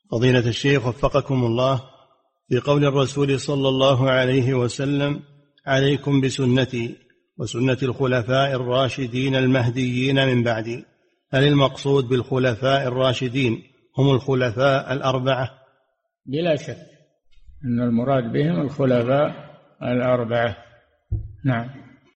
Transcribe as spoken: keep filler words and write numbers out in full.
فضيلة الشيخ وفقكم الله، في قول الرسول صلى الله عليه وسلم: عليكم بسنتي وسنة الخلفاء الراشدين المهديين من بعدي، هل المقصود بالخلفاء الراشدين هم الخلفاء الأربعة؟ بلا شك أن المراد بهم الخلفاء الأربعة. نعم.